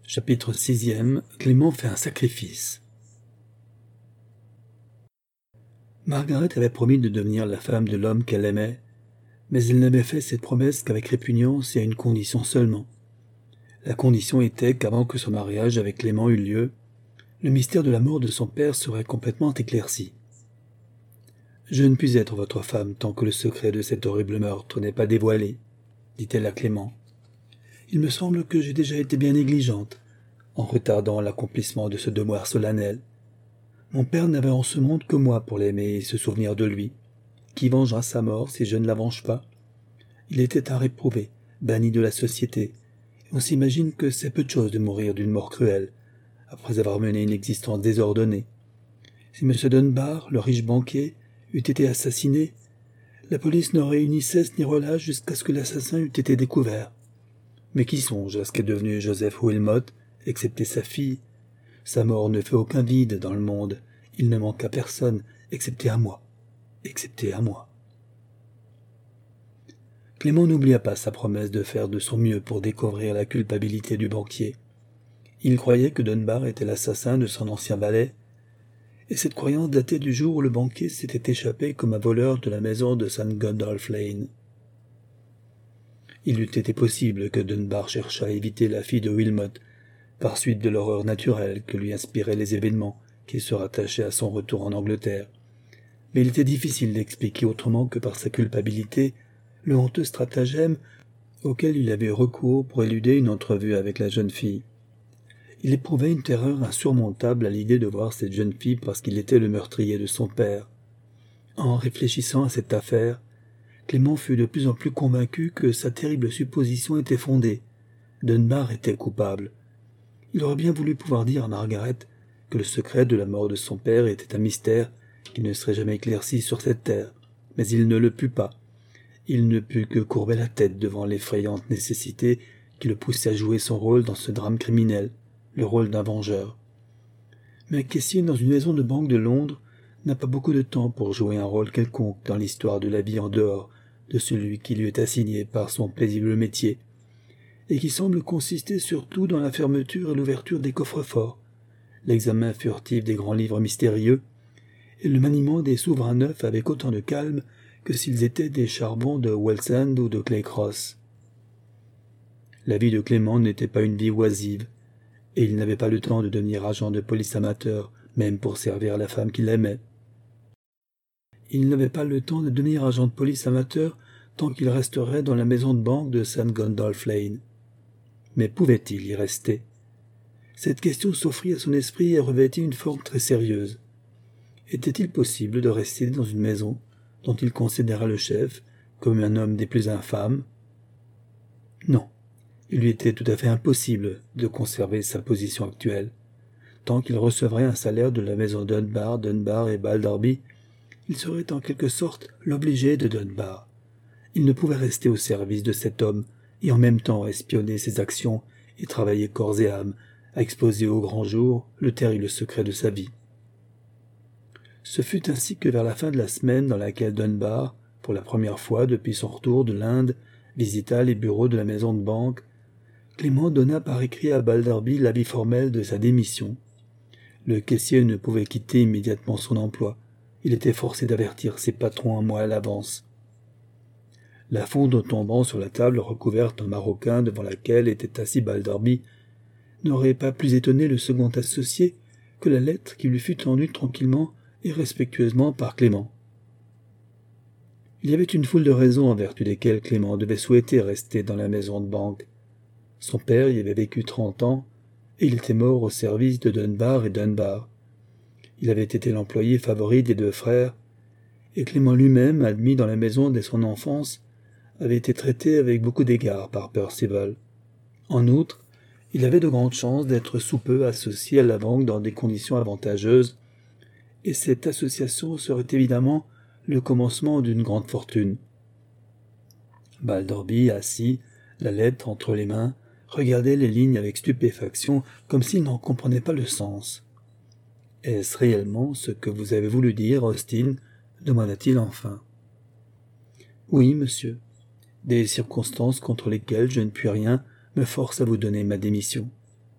Chapitre 6e. Clément fait un sacrifice. Margaret avait promis de devenir la femme de l'homme qu'elle aimait, mais elle n'avait fait cette promesse qu'avec répugnance et à une condition seulement. La condition était qu'avant que son mariage avec Clément eût lieu, le mystère de la mort de son père serait complètement éclairci. « Je ne puis être votre femme tant que le secret de cet horrible meurtre n'est pas dévoilé, » dit-elle à Clément. « Il me semble que j'ai déjà été bien négligente, en retardant l'accomplissement de ce devoir solennel. Mon père n'avait en ce monde que moi pour l'aimer et se souvenir de lui. Qui vengera sa mort si je ne la venge pas? Il était un réprouvé, banni de la société, et on s'imagine que c'est peu de chose de mourir d'une mort cruelle, après avoir mené une existence désordonnée. Si M. Dunbar, le riche banquier, eût été assassiné, la police n'aurait eu ni cesse ni relâche jusqu'à ce que l'assassin eût été découvert. Mais qui songe à ce qu'est devenu Joseph Wilmot, excepté sa fille? Sa mort ne fait aucun vide dans le monde. Il ne manque à personne, excepté à moi. Excepté à moi. Clément n'oublia pas sa promesse de faire de son mieux pour découvrir la culpabilité du banquier. Il croyait que Dunbar était l'assassin de son ancien valet, et cette croyance datait du jour où le banquier s'était échappé comme un voleur de la maison de St. Gundolph Lane. Il eût été possible que Dunbar cherchât à éviter la fille de Wilmot, par suite de l'horreur naturelle que lui inspiraient les événements qui se rattachaient à son retour en Angleterre. Mais il était difficile d'expliquer autrement que par sa culpabilité le honteux stratagème auquel il avait eu recours pour éluder une entrevue avec la jeune fille. Il éprouvait une terreur insurmontable à l'idée de voir cette jeune fille parce qu'il était le meurtrier de son père. En réfléchissant à cette affaire, Clément fut de plus en plus convaincu que sa terrible supposition était fondée. Dunbar était coupable. Il aurait bien voulu pouvoir dire à Margaret que le secret de la mort de son père était un mystère qui ne serait jamais éclairci sur cette terre, mais il ne le put pas. Il ne put que courber la tête devant l'effrayante nécessité qui le poussait à jouer son rôle dans ce drame criminel, le rôle d'un vengeur. Mais un caissier dans une maison de banque de Londres n'a pas beaucoup de temps pour jouer un rôle quelconque dans l'histoire de la vie en dehors de celui qui lui est assigné par son paisible métier, et qui semble consister surtout dans la fermeture et l'ouverture des coffres-forts, l'examen furtif des grands livres mystérieux, et le maniement des souverains neufs avec autant de calme que s'ils étaient des charbons de Wellsend ou de Claycross. La vie de Clément n'était pas une vie oisive, et il n'avait pas le temps de devenir agent de police amateur, même pour servir la femme qu'il aimait. Il n'avait pas le temps de devenir agent de police amateur tant qu'il resterait dans la maison de banque de St. Gundolph Lane. Mais pouvait-il y rester? Cette question s'offrit à son esprit et revêtit une forme très sérieuse. Était-il possible de rester dans une maison dont il considéra le chef comme un homme des plus infâmes? Non, il lui était tout à fait impossible de conserver sa position actuelle. Tant qu'il recevrait un salaire de la maison Dunbar et Balderby, il serait en quelque sorte l'obligé de Dunbar. Il ne pouvait rester au service de cet homme et en même temps espionner ses actions et travailler corps et âme à exposer au grand jour le terrible secret de sa vie. Ce fut ainsi que vers la fin de la semaine dans laquelle Dunbar, pour la première fois depuis son retour de l'Inde, visita les bureaux de la maison de banque, Clément donna par écrit à Balderby l'avis formel de sa démission. Le caissier ne pouvait quitter immédiatement son emploi. Il était forcé d'avertir ses patrons un mois à l'avance. La fonde tombant sur la table recouverte en maroquin devant laquelle était assis Balderby n'aurait pas plus étonné le second associé que la lettre qui lui fut tendue tranquillement et respectueusement par Clément. Il y avait une foule de raisons en vertu desquelles Clément devait souhaiter rester dans la maison de banque. Son père y avait vécu 30 ans, et il était mort au service de Dunbar et Dunbar. Il avait été l'employé favori des deux frères, et Clément lui-même, admis dans la maison dès son enfance, avait été traité avec beaucoup d'égards par Percival. En outre, il avait de grandes chances d'être sous peu associé à la banque dans des conditions avantageuses, et cette association serait évidemment le commencement d'une grande fortune. Balderby, assis, la lettre entre les mains, regardait les lignes avec stupéfaction, comme s'il n'en comprenait pas le sens. « Est-ce réellement ce que vous avez voulu dire, Austin ?» demanda-t-il enfin. « Oui, monsieur. Des circonstances contre lesquelles je ne puis rien me forcent à vous donner ma démission. »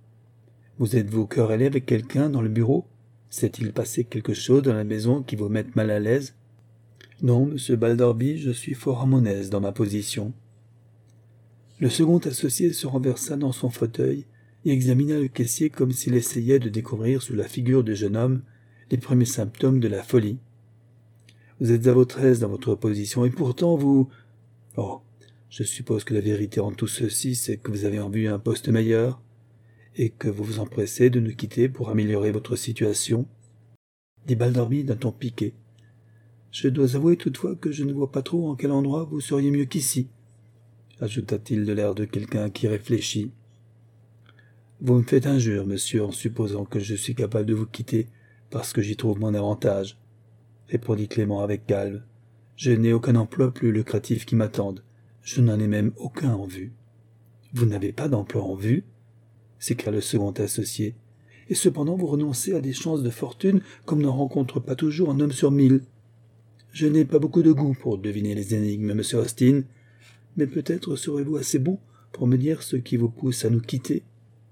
Vous êtes-vous querellé avec quelqu'un dans le bureau? S'est-il passé quelque chose dans la maison qui vous mette mal à l'aise? Non, monsieur Balderby, je suis fort à mon aise dans ma position. Le second associé se renversa dans son fauteuil et examina le caissier comme s'il essayait de découvrir sous la figure du jeune homme les premiers symptômes de la folie. Vous êtes à votre aise dans votre position et pourtant vous... Oh, je suppose que la vérité en tout ceci, c'est que vous avez en vue un poste meilleur et que vous vous empressez de nous quitter pour améliorer votre situation, dit Balderby d'un ton piqué. Je dois avouer toutefois que je ne vois pas trop en quel endroit vous seriez mieux qu'ici, ajouta-t-il de l'air de quelqu'un qui réfléchit. Vous me faites injure, monsieur, en supposant que je suis capable de vous quitter parce que j'y trouve mon avantage, répondit Clément avec calme. Je n'ai aucun emploi plus lucratif qui m'attende. Je n'en ai même aucun en vue. Vous n'avez pas d'emploi en vue? S'écria le second associé. Et cependant vous renoncez à des chances de fortune comme n'en rencontre pas toujours un homme sur 1000. Je n'ai pas beaucoup de goût pour deviner les énigmes, monsieur Austin, mais peut-être serez-vous assez bon pour me dire ce qui vous pousse à nous quitter?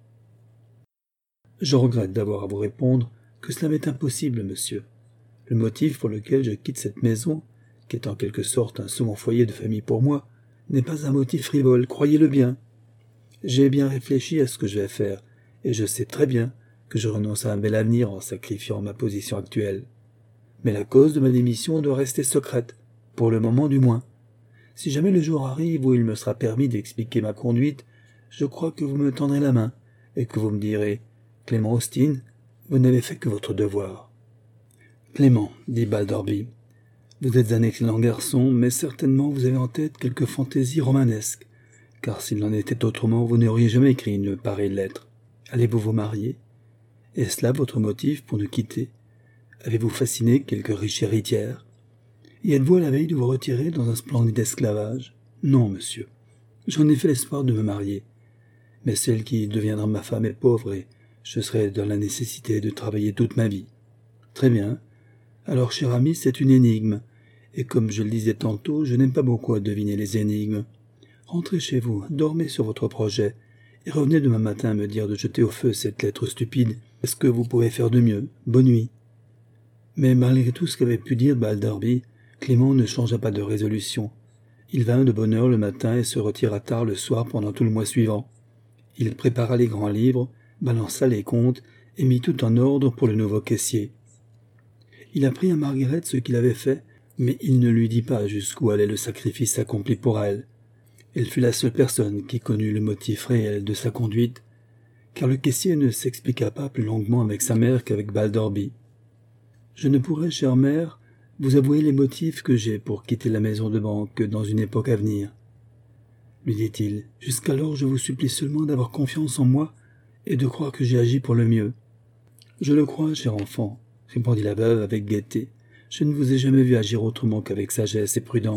Je regrette d'avoir à vous répondre que cela m'est impossible, monsieur. Le motif pour lequel je quitte cette maison, qui est en quelque sorte un second foyer de famille pour moi, n'est pas un motif frivole, croyez-le bien. J'ai bien réfléchi à ce que je vais faire, et je sais très bien que je renonce à un bel avenir en sacrifiant ma position actuelle. Mais la cause de ma démission doit rester secrète, pour le moment du moins. Si jamais le jour arrive où il me sera permis d'expliquer ma conduite, je crois que vous me tendrez la main, et que vous me direz « Clément Austin, vous n'avez fait que votre devoir. » Clément, dit Balderby, vous êtes un excellent garçon, mais certainement vous avez en tête quelques fantaisies romanesques, car s'il en était autrement, vous n'auriez jamais écrit une pareille lettre. Allez-vous vous marier? Est-ce là votre motif pour nous quitter? Avez-vous fasciné quelque riche héritière? Et êtes-vous à la veille de vous retirer dans un splendide esclavage? Non, monsieur. J'en ai fait l'espoir de me marier. Mais celle qui deviendra ma femme est pauvre et je serai dans la nécessité de travailler toute ma vie. Très bien. Alors, cher ami, c'est une énigme. Et comme je le disais tantôt, je n'aime pas beaucoup à deviner les énigmes. Rentrez chez vous, dormez sur votre projet, et revenez demain matin me dire de jeter au feu cette lettre stupide. Est-ce que vous pouvez faire de mieux? Bonne nuit. Mais malgré tout ce qu'avait pu dire Balderby, Clément ne changea pas de résolution. Il vint de bonne heure le matin et se retira tard le soir pendant tout le mois suivant. Il prépara les grands livres, balança les comptes et mit tout en ordre pour le nouveau caissier. Il apprit à Margaret ce qu'il avait fait, mais il ne lui dit pas jusqu'où allait le sacrifice accompli pour elle. Elle fut la seule personne qui connut le motif réel de sa conduite, car le caissier ne s'expliqua pas plus longuement avec sa mère qu'avec Balderby. « Je ne pourrais, chère mère, vous avouer les motifs que j'ai pour quitter la maison de banque que dans une époque à venir. » lui dit-il. « Jusqu'alors, je vous supplie seulement d'avoir confiance en moi et de croire que j'ai agi pour le mieux. »« Je le crois, cher enfant, » répondit la veuve avec gaieté. « Je ne vous ai jamais vu agir autrement qu'avec sagesse et prudence. »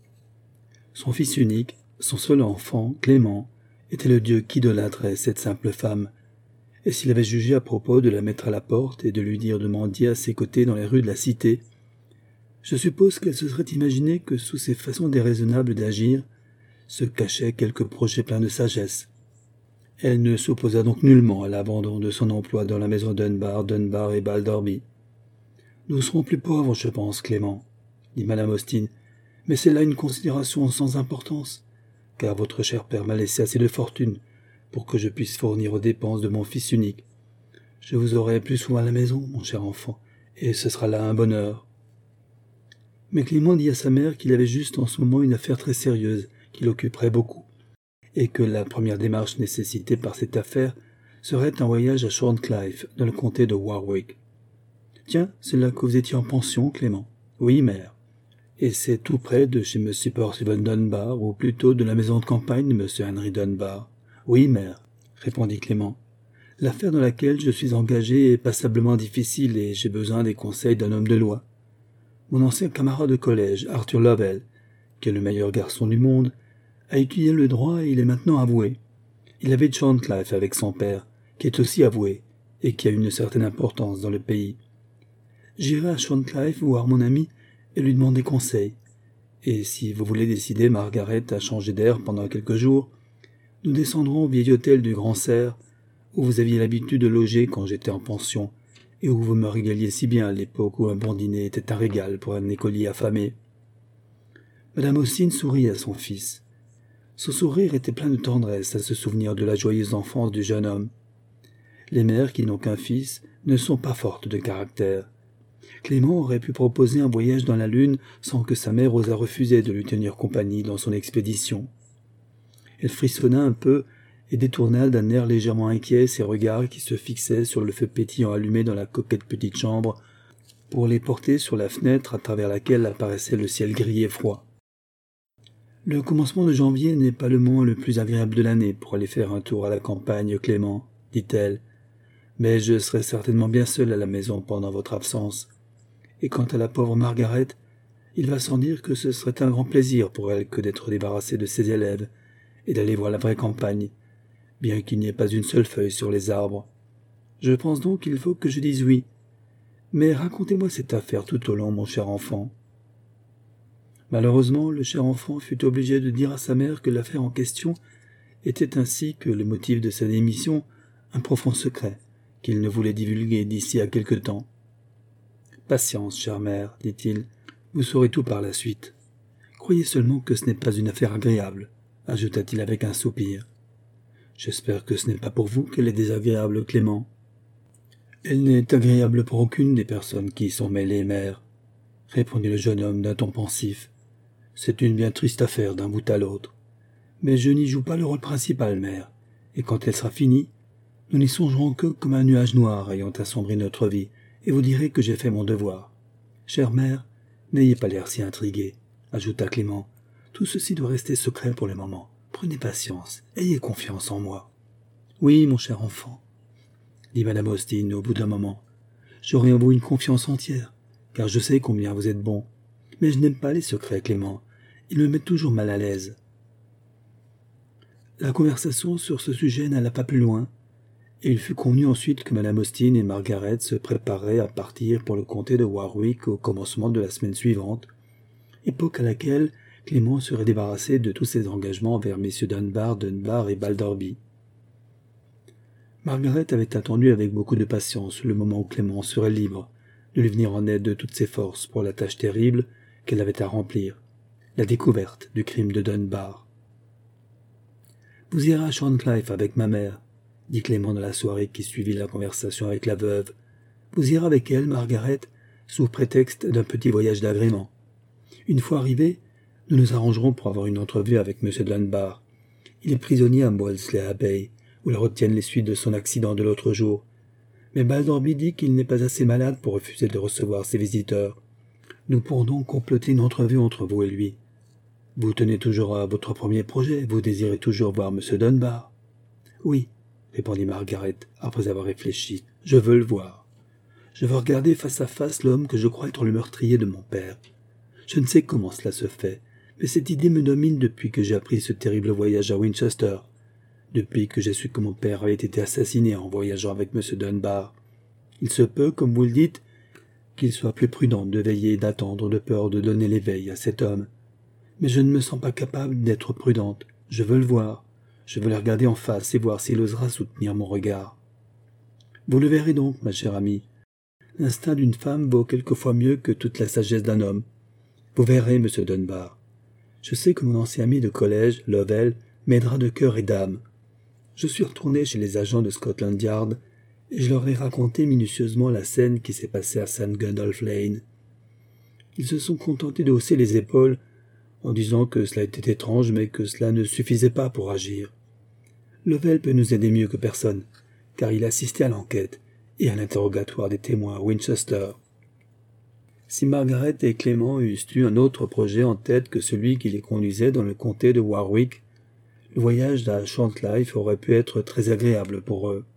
Son fils unique, son seul enfant, Clément, était le dieu qu'idolâtrait cette simple femme. Et s'il avait jugé à propos de la mettre à la porte et de lui dire de mendier à ses côtés dans les rues de la cité, je suppose qu'elle se serait imaginé que sous ces façons déraisonnables d'agir se cachait quelque projet plein de sagesse. Elle ne s'opposa donc nullement à l'abandon de son emploi dans la maison Dunbar et Balderby. « Nous serons plus pauvres, je pense, Clément, » dit madame Austin, « mais c'est là une considération sans importance, car votre cher père m'a laissé assez de fortune pour que je puisse fournir aux dépenses de mon fils unique. Je vous aurai plus souvent à la maison, mon cher enfant, et ce sera là un bonheur. » Mais Clément dit à sa mère qu'il avait juste en ce moment une affaire très sérieuse qui l'occuperait beaucoup, et que la première démarche nécessitée par cette affaire serait un voyage à Shorncliffe, dans le comté de Warwick. « Tiens, c'est là que vous étiez en pension, Clément. »« Oui, mère. »« Et c'est tout près de chez M. Percival Dunbar, ou plutôt de la maison de campagne de M. Henry Dunbar. »« Oui, mère, » répondit Clément. « L'affaire dans laquelle je suis engagé est passablement difficile et j'ai besoin des conseils d'un homme de loi. Mon ancien camarade de collège, Arthur Lovell, qui est le meilleur garçon du monde, a étudié le droit et il est maintenant avoué. Il avait Shorncliffe avec son père, qui est aussi avoué, et qui a une certaine importance dans le pays. J'irai à Shorncliffe voir mon ami et lui demander conseil. Et si vous voulez décider Margaret à changer d'air pendant quelques jours, nous descendrons au vieil hôtel du Grand Cerf, où vous aviez l'habitude de loger quand j'étais en pension, et où vous me régaliez si bien à l'époque où un bon dîner était un régal pour un écolier affamé. » Madame Austin sourit à son fils. Son sourire était plein de tendresse à se souvenir de la joyeuse enfance du jeune homme. Les mères qui n'ont qu'un fils ne sont pas fortes de caractère. Clément aurait pu proposer un voyage dans la Lune sans que sa mère osât refuser de lui tenir compagnie dans son expédition. Elle frissonna un peu et détourna d'un air légèrement inquiet ses regards qui se fixaient sur le feu pétillant allumé dans la coquette petite chambre pour les porter sur la fenêtre à travers laquelle apparaissait le ciel gris et froid. « Le commencement de janvier n'est pas le moment le plus agréable de l'année pour aller faire un tour à la campagne, Clément, dit-elle. Mais je serai certainement bien seule à la maison pendant votre absence. Et quant à la pauvre Margaret, il va sans dire que ce serait un grand plaisir pour elle que d'être débarrassée de ses élèves et d'aller voir la vraie campagne, bien qu'il n'y ait pas une seule feuille sur les arbres. Je pense donc qu'il faut que je dise oui. Mais racontez-moi cette affaire tout au long, mon cher enfant. » Malheureusement, le cher enfant fut obligé de dire à sa mère que l'affaire en question était ainsi que le motif de sa démission un profond secret qu'il ne voulait divulguer d'ici à quelque temps. « Patience, chère mère, dit-il, vous saurez tout par la suite. Croyez seulement que ce n'est pas une affaire agréable, ajouta-t-il avec un soupir. J'espère que ce n'est pas pour vous qu'elle est désagréable, Clément. Elle n'est agréable pour aucune des personnes qui y sont mêlées, mère, répondit le jeune homme d'un ton pensif. C'est une bien triste affaire d'un bout à l'autre. Mais je n'y joue pas le rôle principal, mère, et quand elle sera finie, nous n'y songerons que comme un nuage noir ayant assombri notre vie, et vous direz que j'ai fait mon devoir. Chère mère, n'ayez pas l'air si intriguée, ajouta Clément. Tout ceci doit rester secret pour le moment. Prenez patience, ayez confiance en moi. Oui, mon cher enfant, dit madame Austin au bout d'un moment. J'aurai en vous une confiance entière, car je sais combien vous êtes bon. Mais je n'aime pas les secrets, Clément. Ils me mettent toujours mal à l'aise. La conversation sur ce sujet n'alla pas plus loin, et il fut convenu ensuite que madame Austin et Margaret se préparaient à partir pour le comté de Warwick au commencement de la semaine suivante, époque à laquelle Clément serait débarrassé de tous ses engagements envers messieurs Dunbar et Balderby. Margaret avait attendu avec beaucoup de patience le moment où Clément serait libre de lui venir en aide de toutes ses forces pour la tâche terrible qu'elle avait à remplir, la découverte du crime de Dunbar. « Vous irez à Shorncliffe avec ma mère, » dit Clément dans la soirée qui suivit la conversation avec la veuve. « Vous irez avec elle, Margaret, sous prétexte d'un petit voyage d'agrément. Une fois arrivés, nous nous arrangerons pour avoir une entrevue avec M. Dunbar. Il est prisonnier à Molesey Abbey, où le retiennent les suites de son accident de l'autre jour. Mais Balderby dit qu'il n'est pas assez malade pour refuser de recevoir ses visiteurs. Nous pourrons donc comploter une entrevue entre vous et lui. Vous tenez toujours à votre premier projet, vous désirez toujours voir M. Dunbar. »« Oui, » répondit Margaret, après avoir réfléchi, « je veux le voir. Je veux regarder face à face l'homme que je crois être le meurtrier de mon père. Je ne sais comment cela se fait, mais cette idée me domine depuis que j'ai appris ce terrible voyage à Winchester, depuis que j'ai su que mon père avait été assassiné en voyageant avec M. Dunbar. Il se peut, comme vous le dites, qu'il soit plus prudent de veiller et d'attendre de peur de donner l'éveil à cet homme. Mais je ne me sens pas capable d'être prudente. Je veux le voir. Je veux le regarder en face et voir s'il osera soutenir mon regard. Vous le verrez donc, ma chère amie. L'instinct d'une femme vaut quelquefois mieux que toute la sagesse d'un homme. Vous verrez, M. Dunbar. Je sais que mon ancien ami de collège, Lovell, m'aidera de cœur et d'âme. Je suis retourné chez les agents de Scotland Yard et je leur ai raconté minutieusement la scène qui s'est passée à St. Gundolph Lane. Ils se sont contentés de hausser les épaules en disant que cela était étrange, mais que cela ne suffisait pas pour agir. Lovell peut nous aider mieux que personne, car il assistait à l'enquête et à l'interrogatoire des témoins à Winchester. Si Margaret et Clément eussent eu un autre projet en tête que celui qui les conduisait dans le comté de Warwick, le voyage à Shorncliffe aurait pu être très agréable pour eux.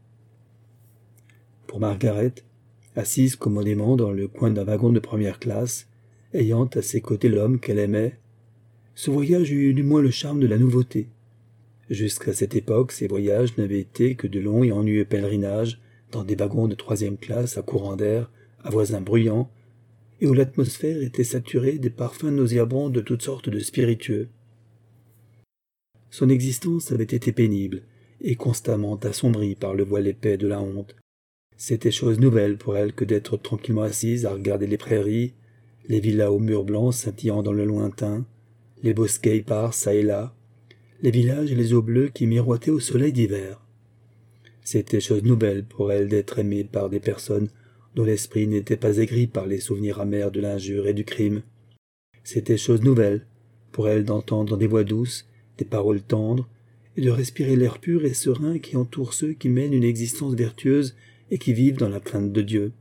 Pour Margaret, assise commodément dans le coin d'un wagon de première classe, ayant à ses côtés l'homme qu'elle aimait, ce voyage eut du moins le charme de la nouveauté. Jusqu'à cette époque, ces voyages n'avaient été que de longs et ennuyeux pèlerinages dans des wagons de troisième classe à courant d'air, à voisins bruyants, et où l'atmosphère était saturée des parfums nauséabonds de toutes sortes de spiritueux. Son existence avait été pénible, et constamment assombrie par le voile épais de la honte. C'était chose nouvelle pour elle que d'être tranquillement assise à regarder les prairies, les villas aux murs blancs scintillant dans le lointain, les bosquets épars çà et là, les villages et les eaux bleues qui miroitaient au soleil d'hiver. C'était chose nouvelle pour elle d'être aimée par des personnes dont l'esprit n'était pas aigri par les souvenirs amers de l'injure et du crime. C'était chose nouvelle pour elle d'entendre des voix douces, des paroles tendres, et de respirer l'air pur et serein qui entoure ceux qui mènent une existence vertueuse et qui vivent dans la crainte de Dieu.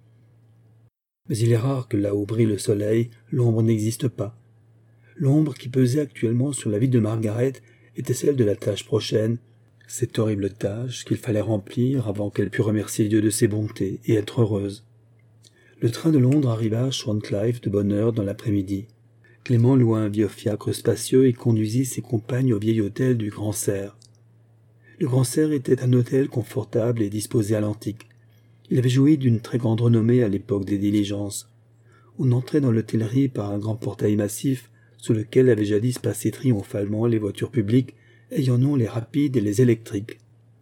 Mais il est rare que là où brille le soleil, l'ombre n'existe pas. L'ombre qui pesait actuellement sur la vie de Margaret était celle de la tâche prochaine, cette horrible tâche qu'il fallait remplir avant qu'elle pût remercier Dieu de ses bontés et être heureuse. Le train de Londres arriva à Shorncliffe de bonne heure dans l'après-midi. Clément loua un vieux fiacre spacieux et conduisit ses compagnes au vieil hôtel du Grand Cerf. Le Grand Cerf était un hôtel confortable et disposé à l'antique. Il avait joui d'une très grande renommée à l'époque des diligences. On entrait dans l'hôtellerie par un grand portail massif sous lequel avaient jadis passé triomphalement les voitures publiques ayant nom les rapides et les électriques.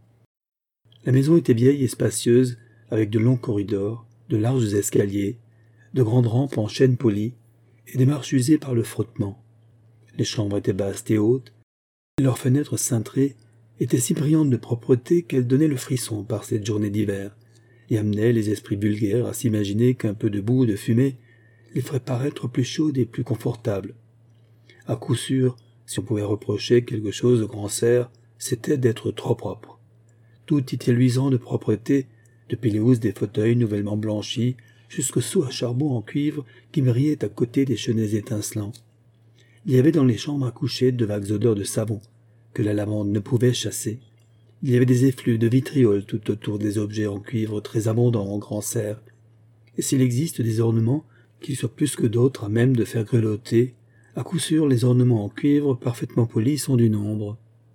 La maison était vieille et spacieuse, avec de longs corridors, de larges escaliers, de grandes rampes en chêne poli, et des marches usées par le frottement. Les chambres étaient vastes et hautes, et leurs fenêtres cintrées étaient si brillantes de propreté qu'elles donnaient le frisson par cette journée d'hiver, et amenaient les esprits vulgaires à s'imaginer qu'un peu de boue ou de fumée les ferait paraître plus chaudes et plus confortables. À coup sûr, si on pouvait reprocher quelque chose au Grand Cerf, c'était d'être trop propre. Tout était luisant de propreté, depuis les housses des fauteuils nouvellement blanchis, jusqu'au seau à charbon en cuivre qui brillait à côté des chenets étincelants. Il y avait dans les chambres à coucher de vagues odeurs de savon, que la lavande ne pouvait chasser. Il y avait des effluves de vitriol tout autour des objets en cuivre très abondants au Grand Cerf. Et s'il existe des ornements qui soient plus que d'autres à même de faire grelotter, à coup sûr les ornements en cuivre parfaitement polis sont du nombre.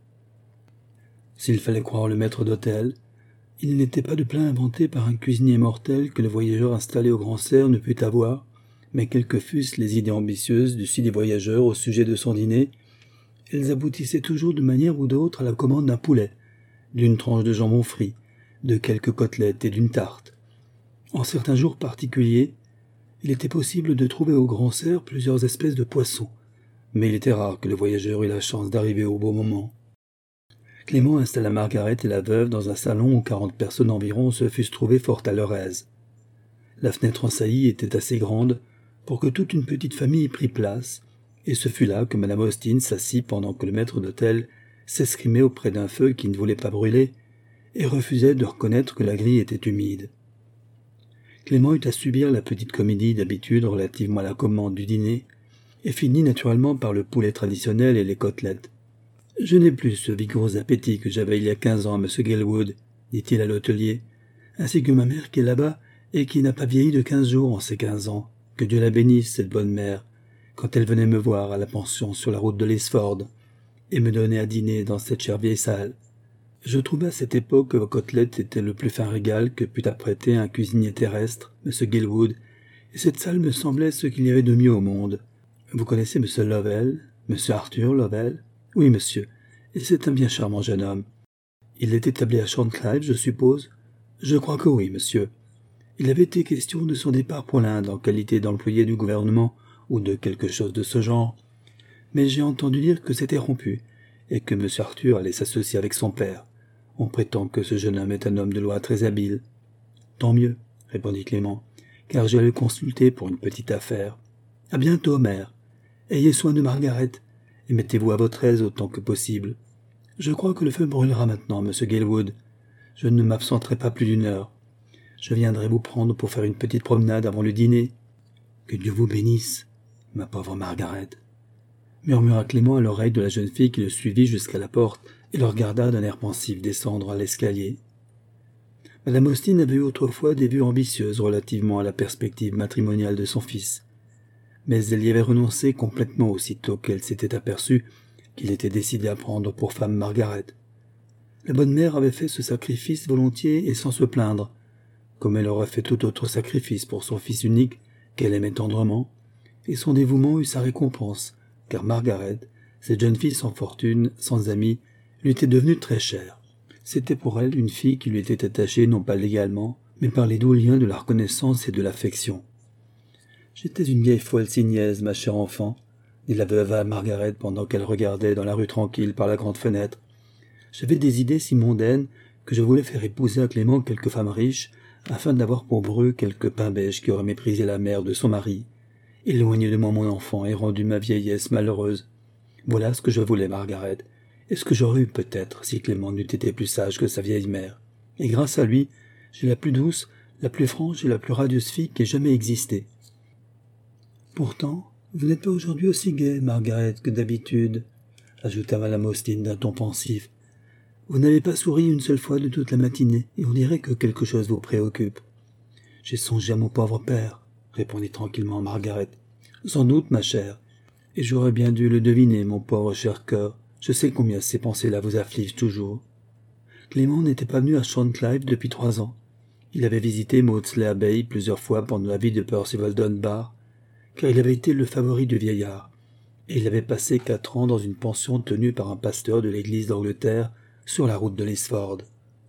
S'il fallait croire le maître d'hôtel, il n'était pas de plat inventé par un cuisinier mortel que le voyageur installé au Grand Cerf ne pût avoir, mais quelles que fussent les idées ambitieuses du des voyageurs au sujet de son dîner, elles aboutissaient toujours de manière ou d'autre à la commande d'un poulet, d'une tranche de jambon frit, de quelques côtelettes et d'une tarte. En certains jours particuliers, il était possible de trouver au Grand Cerf plusieurs espèces de poissons, mais il était rare que le voyageur eût la chance d'arriver au bon moment. Clément installa Margaret et la veuve dans un salon où 40 personnes environ se fussent trouvées fort à leur aise. La fenêtre en saillie était assez grande pour que toute une petite famille y prît place, et ce fut là que Madame Austin s'assit pendant que le maître d'hôtel s'escrimait auprès d'un feu qui ne voulait pas brûler et refusait de reconnaître que la grille était humide. Clément eut à subir la petite comédie d'habitude relativement à la commande du dîner, et finit naturellement par le poulet traditionnel et les côtelettes. « Je n'ai plus ce vigoureux appétit que j'avais il y a 15 ans, monsieur Gilwood, dit-il à l'hôtelier, ainsi que ma mère qui est là-bas et qui n'a pas vieilli de 15 jours en ces 15 ans. Que Dieu la bénisse, cette bonne mère, quand elle venait me voir à la pension sur la route de Lisford, et me donnait à dîner dans cette chère vieille salle. Je trouvais à cette époque que vos côtelettes étaient le plus fin régal que pût apprêter un cuisinier terrestre, monsieur Gilwood, et cette salle me semblait ce qu'il y avait de mieux au monde. Vous connaissez monsieur Lovell, monsieur Arthur Lovell? Oui, monsieur, et c'est un bien charmant jeune homme. Il est établi à Shorncliffe, je suppose? Je crois que oui, monsieur. Il avait été question de son départ pour l'Inde en qualité d'employé du gouvernement, ou de quelque chose de ce genre. Mais j'ai entendu dire que c'était rompu, et que monsieur Arthur allait s'associer avec son père. On prétend que ce jeune homme est un homme de loi très habile. Tant mieux, répondit Clément, car je vais le consulter pour une petite affaire. À bientôt, mère. Ayez soin de Margaret, et mettez-vous à votre aise autant que possible. Je crois que le feu brûlera maintenant, monsieur Gilwood. Je ne m'absenterai pas plus d'une heure. Je viendrai vous prendre pour faire une petite promenade avant le dîner. Que Dieu vous bénisse, ma pauvre Margaret, murmura Clément à l'oreille de la jeune fille qui le suivit jusqu'à la porte et le regarda d'un air pensif descendre à l'escalier. Madame Austin avait eu autrefois des vues ambitieuses relativement à la perspective matrimoniale de son fils, mais elle y avait renoncé complètement aussitôt qu'elle s'était aperçue qu'il était décidé à prendre pour femme Margaret. La bonne mère avait fait ce sacrifice volontiers et sans se plaindre, comme elle aurait fait tout autre sacrifice pour son fils unique qu'elle aimait tendrement, et son dévouement eut sa récompense, car Margaret, cette jeune fille sans fortune, sans amis, lui était devenue très chère. C'était pour elle une fille qui lui était attachée non pas légalement, mais par les doux liens de la reconnaissance et de l'affection. « J'étais une vieille folle signaise, ma chère enfant, » dit la veuve à Margaret pendant qu'elle regardait dans la rue tranquille par la grande fenêtre. « J'avais des idées si mondaines que je voulais faire épouser à Clément quelque femme riche, afin d'avoir pour breu quelque pain beige qui aurait méprisé la mère de son mari, éloigné de moi mon enfant et rendu ma vieillesse malheureuse. Voilà ce que je voulais, Margaret, et ce que j'aurais eu peut-être si Clément n'eût été plus sage que sa vieille mère. Et grâce à lui, j'ai la plus douce, la plus franche et la plus radieuse fille qui ait jamais existé. Pourtant, vous n'êtes pas aujourd'hui aussi gaie, Margaret, que d'habitude, ajouta Madame Austen d'un ton pensif. Vous n'avez pas souri une seule fois de toute la matinée, et on dirait que quelque chose vous préoccupe. J'ai songé à mon pauvre père, répondit tranquillement Margaret. Sans doute, ma chère, et j'aurais bien dû le deviner, mon pauvre cher cœur. Je sais combien ces pensées-là vous affligent toujours. Clément n'était pas venu à Shorncliffe depuis 3 ans. Il avait visité Maudsley Abbey plusieurs fois pendant la vie de Percival Dunbar, car il avait été le favori du vieillard, et il avait passé 4 ans dans une pension tenue par un pasteur de l'église d'Angleterre sur la route de Lisford.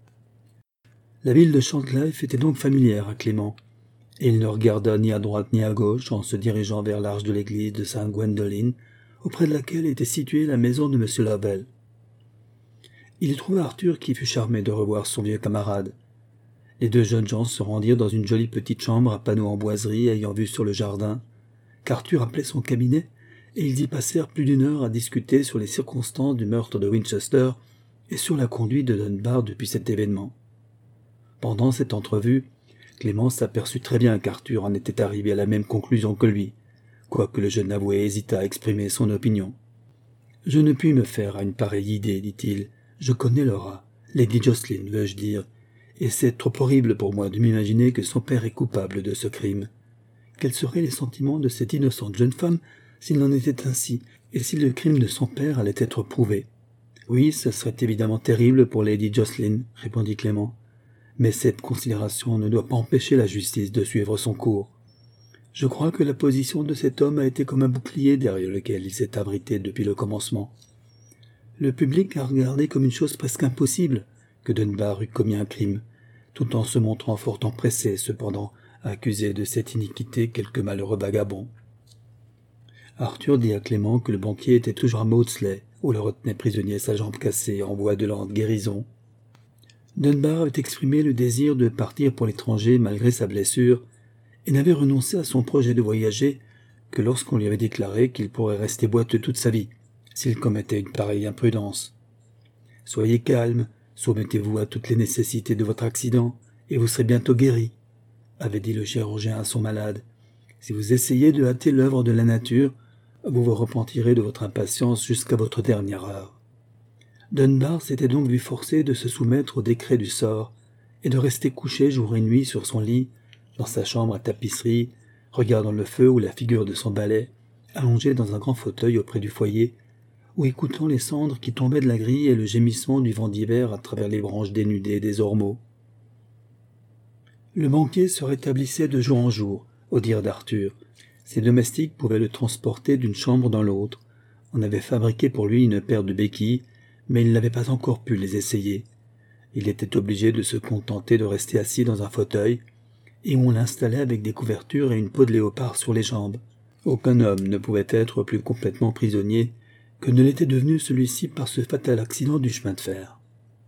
La ville de Shorncliffe était donc familière à Clément, et il ne regarda ni à droite ni à gauche en se dirigeant vers l'arche de l'église de Saint Gwendoline, auprès de laquelle était située la maison de M. Lovell. Il y trouva Arthur qui fut charmé de revoir son vieux camarade. Les 2 jeunes gens se rendirent dans une jolie petite chambre à panneaux en boiserie ayant vue sur le jardin, qu'Arthur appelait son cabinet, et ils y passèrent plus d'1 heure à discuter sur les circonstances du meurtre de Winchester et sur la conduite de Dunbar depuis cet événement. Pendant cette entrevue, Clément s'aperçut très bien qu'Arthur en était arrivé à la même conclusion que lui, quoique le jeune avoué hésitât à exprimer son opinion. « Je ne puis me faire à une pareille idée, dit-il. Je connais Laura, Lady Jocelyn, veux-je dire, et c'est trop horrible pour moi de m'imaginer que son père est coupable de ce crime. Quels seraient les sentiments de cette innocente jeune femme s'il en était ainsi, et si le crime de son père allait être prouvé? Oui, ce serait évidemment terrible pour Lady Jocelyn, répondit Clément, mais cette considération ne doit pas empêcher la justice de suivre son cours. Je crois que la position de cet homme a été comme un bouclier derrière lequel il s'est abrité depuis le commencement. Le public a regardé comme une chose presque impossible que Dunbar eût commis un crime, tout en se montrant fort empressé, cependant, à accuser de cette iniquité quelque malheureux vagabond. Arthur dit à Clément que le banquier était toujours à Maudsley, où le retenait prisonnier sa jambe cassée en voie de lente guérison. Dunbar avait exprimé le désir de partir pour l'étranger malgré sa blessure, et n'avait renoncé à son projet de voyager que lorsqu'on lui avait déclaré qu'il pourrait rester boiteux toute sa vie, s'il commettait une pareille imprudence. « Soyez calme, soumettez-vous à toutes les nécessités de votre accident, et vous serez bientôt guéri, » avait dit le chirurgien à son malade. « Si vous essayez de hâter l'œuvre de la nature, vous vous repentirez de votre impatience jusqu'à votre dernière heure. » Dunbar s'était donc vu forcé de se soumettre au décret du sort, et de rester couché jour et nuit sur son lit, dans sa chambre à tapisserie, regardant le feu ou la figure de son balai, allongé dans un grand fauteuil auprès du foyer, ou écoutant les cendres qui tombaient de la grille et le gémissement du vent d'hiver à travers les branches dénudées des ormeaux. Le banquier se rétablissait de jour en jour, au dire d'Arthur. Ses domestiques pouvaient le transporter d'une chambre dans l'autre. On avait fabriqué pour lui une paire de béquilles, mais il n'avait pas encore pu les essayer. Il était obligé de se contenter de rester assis dans un fauteuil, et on l'installait avec des couvertures et une peau de léopard sur les jambes. Aucun homme ne pouvait être plus complètement prisonnier que ne l'était devenu celui-ci par ce fatal accident du chemin de fer.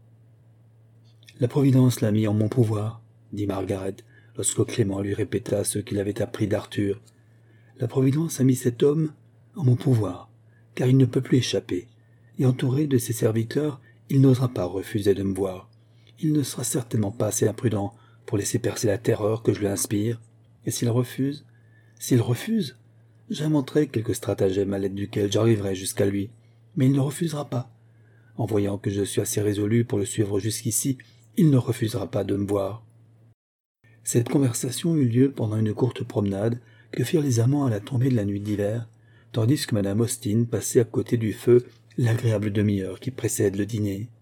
« La Providence l'a mis en mon pouvoir, » dit Margaret, lorsque Clément lui répéta ce qu'il avait appris d'Arthur. « La Providence a mis cet homme en mon pouvoir, car il ne peut plus échapper, et entouré de ses serviteurs, il n'osera pas refuser de me voir. Il ne sera certainement pas assez imprudent pour laisser percer la terreur que je lui inspire. Et s'il refuse, j'inventerai quelque stratagème à l'aide duquel j'arriverai jusqu'à lui, mais il ne refusera pas. En voyant que je suis assez résolu pour le suivre jusqu'ici, il ne refusera pas de me voir. » Cette conversation eut lieu pendant une courte promenade que firent les amants à la tombée de la nuit d'hiver, tandis que Madame Austen passait à côté du feu l'agréable demi-heure qui précède le dîner.